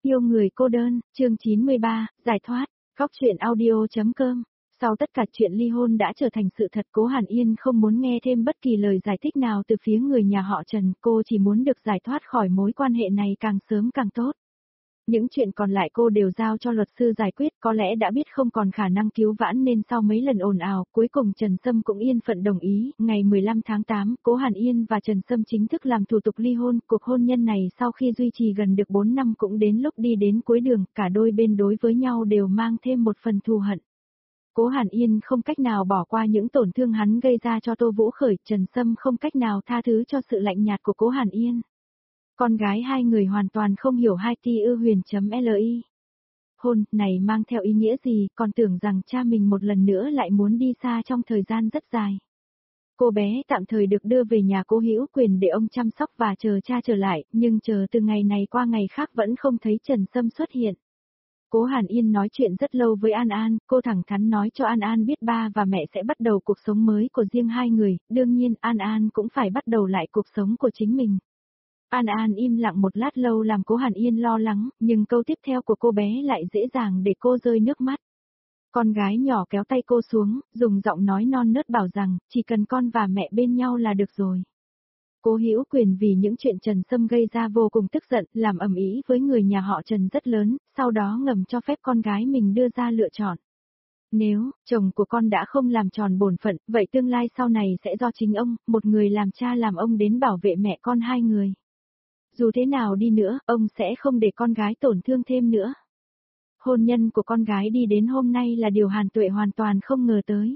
Yêu người cô đơn, chương 93, giải thoát, góc truyện audio.com. Sau tất cả chuyện ly hôn đã trở thành sự thật, Cố Hàn Yên không muốn nghe thêm bất kỳ lời giải thích nào từ phía người nhà họ Trần, cô chỉ muốn được giải thoát khỏi mối quan hệ này càng sớm càng tốt. Những chuyện còn lại cô đều giao cho luật sư giải quyết, có lẽ đã biết không còn khả năng cứu vãn nên sau mấy lần ồn ào, cuối cùng Trần Sâm cũng yên phận đồng ý. Ngày 15 tháng 8, Cố Hàn Yên và Trần Sâm chính thức làm thủ tục ly hôn. Cuộc hôn nhân này sau khi duy trì gần được 4 năm cũng đến lúc đi đến cuối đường, cả đôi bên đối với nhau đều mang thêm một phần thù hận. Cố Hàn Yên không cách nào bỏ qua những tổn thương hắn gây ra cho Tô Vũ Khởi, Trần Sâm không cách nào tha thứ cho sự lạnh nhạt của Cố Hàn Yên. Con gái hai người hoàn toàn không hiểu hai ti ư huyền.li. Hôn này mang theo ý nghĩa gì, còn tưởng rằng cha mình một lần nữa lại muốn đi xa trong thời gian rất dài. Cô bé tạm thời được đưa về nhà Cố Hữu Quyền để ông chăm sóc và chờ cha trở lại, nhưng chờ từ ngày này qua ngày khác vẫn không thấy Trần Sâm xuất hiện. Cố Hàn Yên nói chuyện rất lâu với An An, cô thẳng thắn nói cho An An biết ba và mẹ sẽ bắt đầu cuộc sống mới của riêng hai người, đương nhiên An An cũng phải bắt đầu lại cuộc sống của chính mình. An An im lặng một lát lâu làm Cố Hàn Yên lo lắng, nhưng câu tiếp theo của cô bé lại dễ dàng để cô rơi nước mắt. Con gái nhỏ kéo tay cô xuống, dùng giọng nói non nớt bảo rằng, chỉ cần con và mẹ bên nhau là được rồi. Cố Hữu Quyền vì những chuyện Trần Sâm gây ra vô cùng tức giận, làm ầm ĩ với người nhà họ Trần rất lớn, sau đó ngầm cho phép con gái mình đưa ra lựa chọn. Nếu chồng của con đã không làm tròn bổn phận, vậy tương lai sau này sẽ do chính ông, một người làm cha làm ông đến bảo vệ mẹ con hai người. Dù thế nào đi nữa, ông sẽ không để con gái tổn thương thêm nữa. Hôn nhân của con gái đi đến hôm nay là điều Hàn Tuệ hoàn toàn không ngờ tới.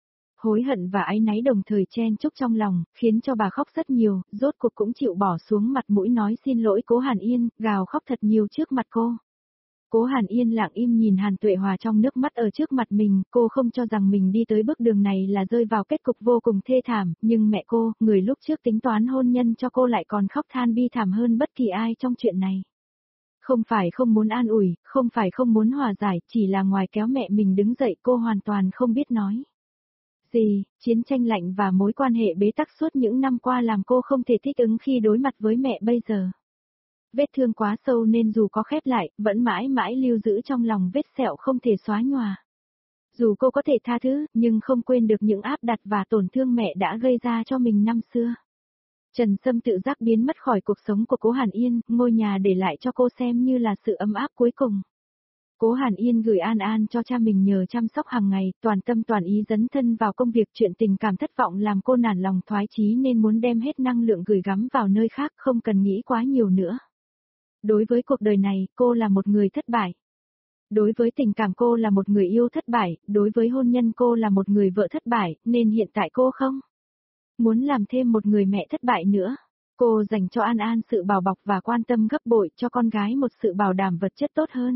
Hối hận và áy náy đồng thời chen chúc trong lòng, khiến cho bà khóc rất nhiều, rốt cuộc cũng chịu bỏ xuống mặt mũi nói xin lỗi Cố Hàn Yên, gào khóc thật nhiều trước mặt cô. Cố Hàn Yên lặng im nhìn Hàn Tuệ hòa trong nước mắt ở trước mặt mình, cô không cho rằng mình đi tới bước đường này là rơi vào kết cục vô cùng thê thảm, nhưng mẹ cô, người lúc trước tính toán hôn nhân cho cô lại còn khóc than bi thảm hơn bất kỳ ai trong chuyện này. Không phải không muốn an ủi, không phải không muốn hòa giải, chỉ là ngoài kéo mẹ mình đứng dậy cô hoàn toàn không biết nói gì, chiến tranh lạnh và mối quan hệ bế tắc suốt những năm qua làm cô không thể thích ứng khi đối mặt với mẹ bây giờ. Vết thương quá sâu nên dù có khép lại, vẫn mãi mãi lưu giữ trong lòng vết sẹo không thể xóa nhòa. Dù cô có thể tha thứ, nhưng không quên được những áp đặt và tổn thương mẹ đã gây ra cho mình năm xưa. Trần Sâm tự giác biến mất khỏi cuộc sống của Cố Hàn Yên, ngôi nhà để lại cho cô xem như là sự ấm áp cuối cùng. Cố Hàn Yên gửi An An cho cha mình nhờ chăm sóc hàng ngày, toàn tâm toàn ý dấn thân vào công việc, chuyện tình cảm thất vọng làm cô nản lòng thoái chí nên muốn đem hết năng lượng gửi gắm vào nơi khác, không cần nghĩ quá nhiều nữa. Đối với cuộc đời này, cô là một người thất bại. Đối với tình cảm cô là một người yêu thất bại, đối với hôn nhân cô là một người vợ thất bại, nên hiện tại cô không muốn làm thêm một người mẹ thất bại nữa. Cô dành cho An An sự bảo bọc và quan tâm gấp bội, cho con gái một sự bảo đảm vật chất tốt hơn.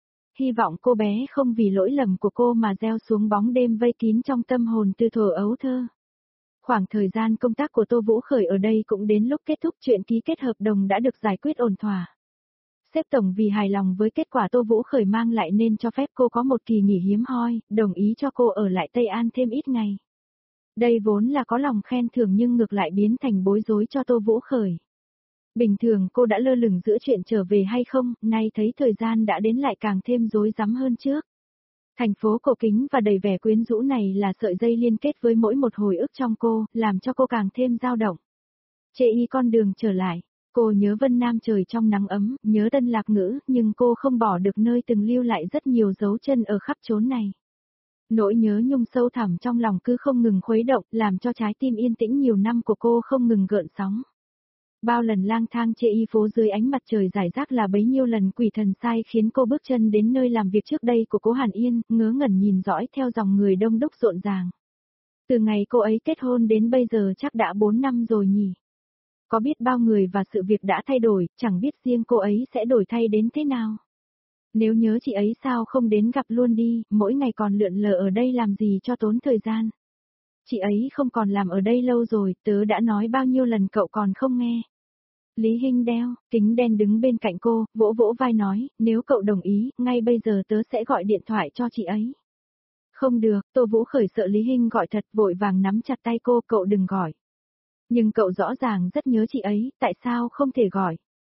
Hy vọng cô bé không vì lỗi lầm của cô mà gieo xuống bóng đêm vây kín trong tâm hồn từ thuở ấu thơ. Khoảng thời gian công tác của Tô Vũ Khởi ở đây cũng đến lúc kết thúc, chuyện ký kết hợp đồng đã được giải quyết ổn thỏa. Sếp tổng vì hài lòng với kết quả Tô Vũ Khởi mang lại nên cho phép cô có một kỳ nghỉ hiếm hoi, đồng ý cho cô ở lại Tây An thêm ít ngày. Đây vốn là có lòng khen thưởng nhưng ngược lại biến thành bối rối cho Tô Vũ Khởi. Bình thường cô đã lơ lửng giữa chuyện trở về hay không, nay thấy thời gian đã đến lại càng thêm rối rắm hơn trước. Thành phố cổ kính và đầy vẻ quyến rũ này là sợi dây liên kết với mỗi một hồi ức trong cô, làm cho cô càng thêm dao động. Chê y con đường trở lại, cô nhớ Vân Nam trời trong nắng ấm, nhớ Tân Lạc Ngữ, nhưng cô không bỏ được nơi từng lưu lại rất nhiều dấu chân ở khắp chốn này. Nỗi nhớ nhung sâu thẳm trong lòng cứ không ngừng khuấy động, làm cho trái tim yên tĩnh nhiều năm của cô không ngừng gợn sóng. Bao lần lang thang chê y phố dưới ánh mặt trời rải rác là bấy nhiêu lần quỷ thần sai khiến cô bước chân đến nơi làm việc trước đây của Cố Hàn Yên, ngớ ngẩn nhìn dõi theo dòng người đông đúc rộn ràng. Từ ngày cô ấy kết hôn đến bây giờ chắc đã 4 năm rồi nhỉ. Có biết bao người và sự việc đã thay đổi, chẳng biết riêng cô ấy sẽ đổi thay đến thế nào. Nếu nhớ chị ấy sao không đến gặp luôn đi, mỗi ngày còn lượn lờ ở đây làm gì cho tốn thời gian. Chị ấy không còn làm ở đây lâu rồi, tớ đã nói bao nhiêu lần cậu còn không nghe. Lý Hinh đeo, kính đen đứng bên cạnh cô, vỗ vỗ vai nói, nếu cậu đồng ý, ngay bây giờ tớ sẽ gọi điện thoại cho chị ấy. Không được, Tô Vũ Khởi sợ Lý Hinh gọi thật, vội vàng nắm chặt tay cô, cậu đừng gọi. Nhưng cậu rõ ràng rất nhớ chị ấy, tại sao không thể gọi?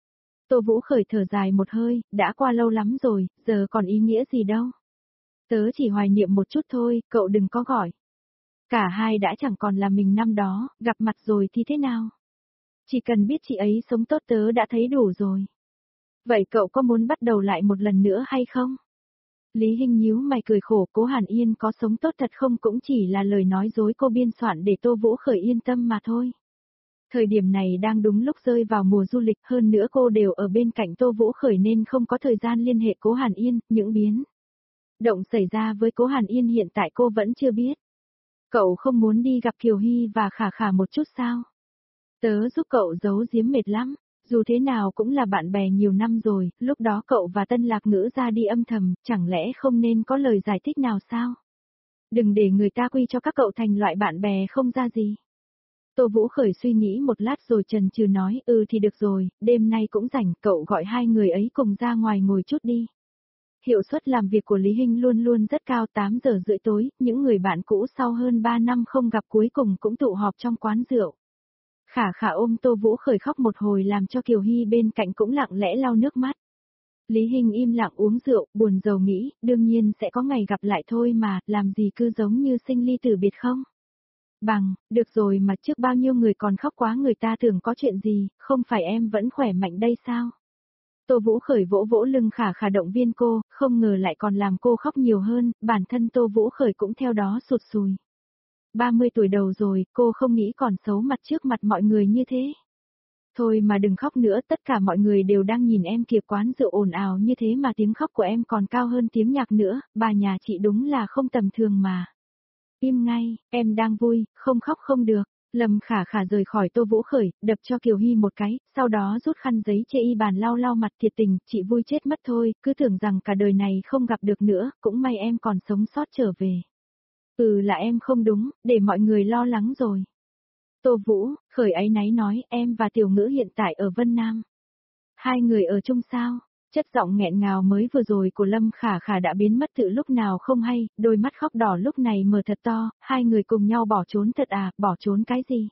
Tô Vũ Khởi thở dài một hơi, đã qua lâu lắm rồi, giờ còn ý nghĩa gì đâu. Tớ chỉ hoài niệm một chút thôi, cậu đừng có gọi. Cả hai đã chẳng còn là mình năm đó, gặp mặt rồi thì thế nào? Chỉ cần biết chị ấy sống tốt tớ đã thấy đủ rồi. Vậy cậu có muốn bắt đầu lại một lần nữa hay không? Lý Hinh nhíu mày cười khổ, Cố Hàn Yên có sống tốt thật không cũng chỉ là lời nói dối cô biên soạn để Tô Vũ Khởi yên tâm mà thôi. Thời điểm này đang đúng lúc rơi vào mùa du lịch, hơn nữa cô đều ở bên cạnh Tô Vũ Khởi nên không có thời gian liên hệ Cố Hàn Yên, những biến động xảy ra với Cố Hàn Yên hiện tại cô vẫn chưa biết. Cậu không muốn đi gặp Kiều Hy và Khả Khả một chút sao? Tớ giúp cậu giấu giếm mệt lắm, dù thế nào cũng là bạn bè nhiều năm rồi, lúc đó cậu và Tân Lạc Ngữ ra đi âm thầm, chẳng lẽ không nên có lời giải thích nào sao? Đừng để người ta quy cho các cậu thành loại bạn bè không ra gì. Tô Vũ Khởi suy nghĩ một lát rồi chần chừ nói, thì được rồi, đêm nay cũng rảnh, cậu gọi hai người ấy cùng ra ngoài ngồi chút đi. Hiệu suất làm việc của Lý Hinh luôn luôn rất cao, 8 giờ rưỡi tối, những người bạn cũ sau hơn 3 năm không gặp cuối cùng cũng tụ họp trong quán rượu. Khả Khả ôm Tô Vũ Khởi khóc một hồi làm cho Kiều Hy bên cạnh cũng lặng lẽ lau nước mắt. Lý Hinh im lặng uống rượu, buồn rầu nghĩ, đương nhiên sẽ có ngày gặp lại thôi mà, làm gì cứ giống như sinh ly tử biệt không? Được rồi mà trước bao nhiêu người còn khóc quá người ta tưởng có chuyện gì, không phải em vẫn khỏe mạnh đây sao? Tô Vũ Khởi vỗ vỗ lưng Khả Khả động viên cô, không ngờ lại còn làm cô khóc nhiều hơn, bản thân Tô Vũ Khởi cũng theo đó sụt sùi. 30 tuổi đầu rồi, cô không nghĩ còn xấu mặt trước mặt mọi người như thế. Thôi mà đừng khóc nữa, tất cả mọi người đều đang nhìn em kìa, quán rượu ồn ào như thế mà tiếng khóc của em còn cao hơn tiếng nhạc nữa, bà nhà chị đúng là không tầm thường mà. Im ngay, em đang vui, không khóc không được. Lâm Khả Khả rời khỏi Tô Vũ Khởi, đập cho Kiều Hy một cái, sau đó rút khăn giấy chê y bàn lau lau mặt, thiệt tình, chị vui chết mất thôi, cứ tưởng rằng cả đời này không gặp được nữa, cũng may em còn sống sót trở về. Là em không đúng, để mọi người lo lắng rồi. Tô Vũ Khởi áy náy nói, em và Tiểu Ngữ hiện tại ở Vân Nam. Hai người ở chung sao? Chất giọng nghẹn ngào mới vừa rồi của Lâm Khả Khả đã biến mất từ lúc nào không hay, đôi mắt khóc đỏ lúc này mở thật to, hai người cùng nhau bỏ trốn thật à, bỏ trốn cái gì?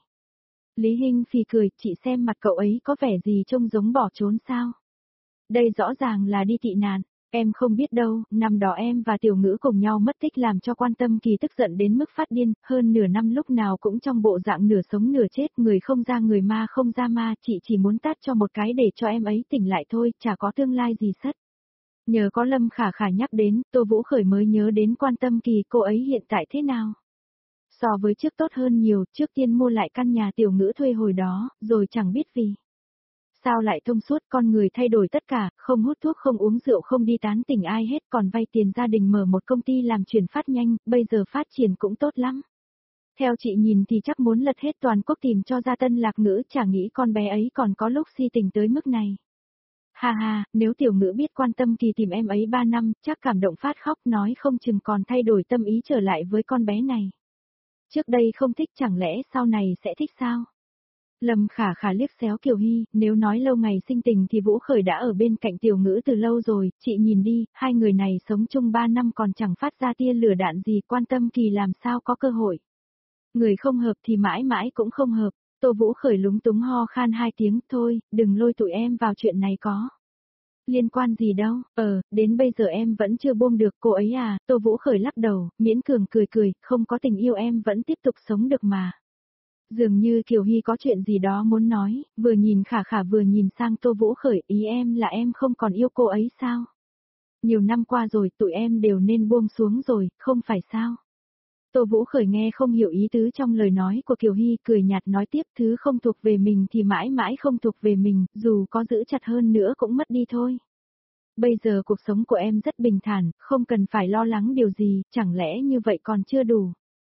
Lý Hinh phì cười, chị xem mặt cậu ấy có vẻ gì trông giống bỏ trốn sao? Đây rõ ràng là đi tị nạn. Em không biết đâu, năm đó em và Tiểu Ngữ cùng nhau mất tích làm cho Quan Tâm Kỳ tức giận đến mức phát điên, hơn nửa năm lúc nào cũng trong bộ dạng nửa sống nửa chết, người không ra người ma không ra ma, chị chỉ muốn tát cho một cái để cho em ấy tỉnh lại thôi, chả có tương lai gì sất. Nhờ có Lâm Khả Khả nhắc đến, Tô Vũ Khởi mới nhớ đến Quan Tâm Kỳ, cô ấy hiện tại thế nào. So với trước tốt hơn nhiều, trước tiên mua lại căn nhà Tiểu Ngữ thuê hồi đó, rồi chẳng biết vì sao lại thông suốt, con người thay đổi tất cả, không hút thuốc không uống rượu không đi tán tỉnh ai hết, còn vay tiền gia đình mở một công ty làm chuyển phát nhanh, bây giờ phát triển cũng tốt lắm. Theo chị nhìn thì chắc muốn lật hết toàn quốc tìm cho ra Tân Lạc Ngữ, chả nghĩ con bé ấy còn có lúc si tình tới mức này. Ha ha, nếu Tiểu Ngữ biết Quan Tâm Kỳ tìm em ấy 3 năm, chắc cảm động phát khóc, nói không chừng còn thay đổi tâm ý trở lại với con bé này. Trước đây không thích chẳng lẽ sau này sẽ thích sao? Lâm Khả Khả liếc xéo Kiều Hy, nếu nói lâu ngày sinh tình thì Vũ Khởi đã ở bên cạnh Tiểu Ngữ từ lâu rồi, chị nhìn đi, hai người này sống chung 3 năm còn chẳng phát ra tia lửa đạn gì, Quan Tâm Kỳ làm sao có cơ hội. Người không hợp thì mãi mãi cũng không hợp, Tô Vũ Khởi lúng túng ho khan 2 tiếng, thôi, đừng lôi tụi em vào chuyện này có. Liên quan gì đâu, đến bây giờ em vẫn chưa buông được cô ấy à, Tô Vũ Khởi lắc đầu, miễn cường cười cười, không có tình yêu em vẫn tiếp tục sống được mà. Dường như Kiều Hy có chuyện gì đó muốn nói, vừa nhìn Khả Khả vừa nhìn sang Tô Vũ Khởi, ý em là em không còn yêu cô ấy sao? Nhiều năm qua rồi tụi em đều nên buông xuống rồi, không phải sao? Tô Vũ Khởi nghe không hiểu ý tứ trong lời nói của Kiều Hy, cười nhạt nói tiếp, thứ không thuộc về mình thì mãi mãi không thuộc về mình, dù có giữ chặt hơn nữa cũng mất đi thôi. Bây giờ cuộc sống của em rất bình thản, không cần phải lo lắng điều gì, chẳng lẽ như vậy còn chưa đủ.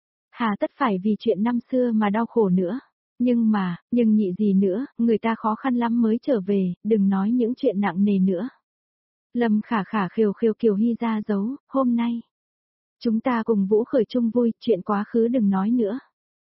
Hà tất phải vì chuyện năm xưa mà đau khổ nữa. Nhưng nhị gì nữa, người ta khó khăn lắm mới trở về, đừng nói những chuyện nặng nề nữa. Lâm Khả Khả khều khều Kiều Hy ra dấu, hôm nay. Chúng ta cùng Vũ Khởi chung vui, chuyện quá khứ đừng nói nữa.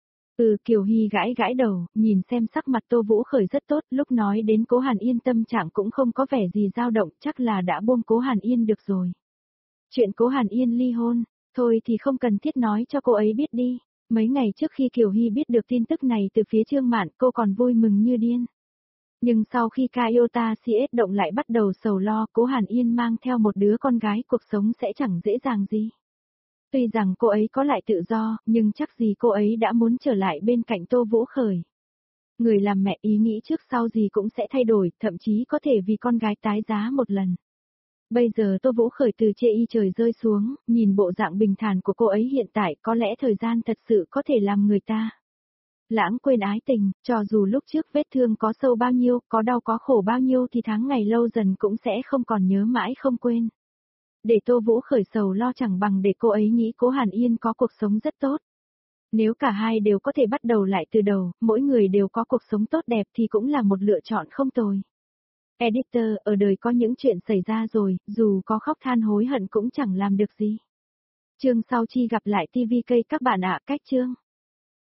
Kiều Hy gãi gãi đầu, nhìn xem sắc mặt Tô Vũ Khởi rất tốt, lúc nói đến Cố Hàn Yên tâm trạng cũng không có vẻ gì dao động, chắc là đã buông Cố Hàn Yên được rồi. Chuyện Cố Hàn Yên ly hôn, thôi thì không cần thiết nói cho cô ấy biết đi. Mấy ngày trước khi Kiều Hy biết được tin tức này từ phía Trương Mạn, cô còn vui mừng như điên. Nhưng sau khi Kyota CS động lại bắt đầu sầu lo, Cố Hàn Yên mang theo một đứa con gái, cuộc sống sẽ chẳng dễ dàng gì. Tuy rằng cô ấy có lại tự do, nhưng chắc gì cô ấy đã muốn trở lại bên cạnh Tô Vũ Khởi. Người làm mẹ ý nghĩ trước sau gì cũng sẽ thay đổi, thậm chí có thể vì con gái tái giá một lần. Bây giờ Tô Vũ Khởi từ chê y trời rơi xuống, nhìn bộ dạng bình thản của cô ấy hiện tại, có lẽ thời gian thật sự có thể làm người ta lãng quên ái tình, cho dù lúc trước vết thương có sâu bao nhiêu, có đau có khổ bao nhiêu thì tháng ngày lâu dần cũng sẽ không còn nhớ mãi không quên. Để Tô Vũ Khởi sầu lo chẳng bằng để cô ấy nghĩ Cố Hàn Yên có cuộc sống rất tốt. Nếu cả hai đều có thể bắt đầu lại từ đầu, mỗi người đều có cuộc sống tốt đẹp thì cũng là một lựa chọn không tồi. Editor, ở đời có những chuyện xảy ra rồi, dù có khóc than hối hận cũng chẳng làm được gì. Chương sau chi gặp lại TVK các bạn ạ, cách chương.